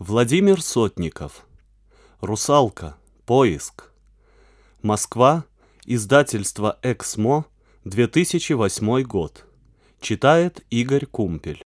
Владимир Сотников. «Русалка. Поиск». Москва. Издательство «Эксмо». 2008 год. Читает Игорь Кумпель.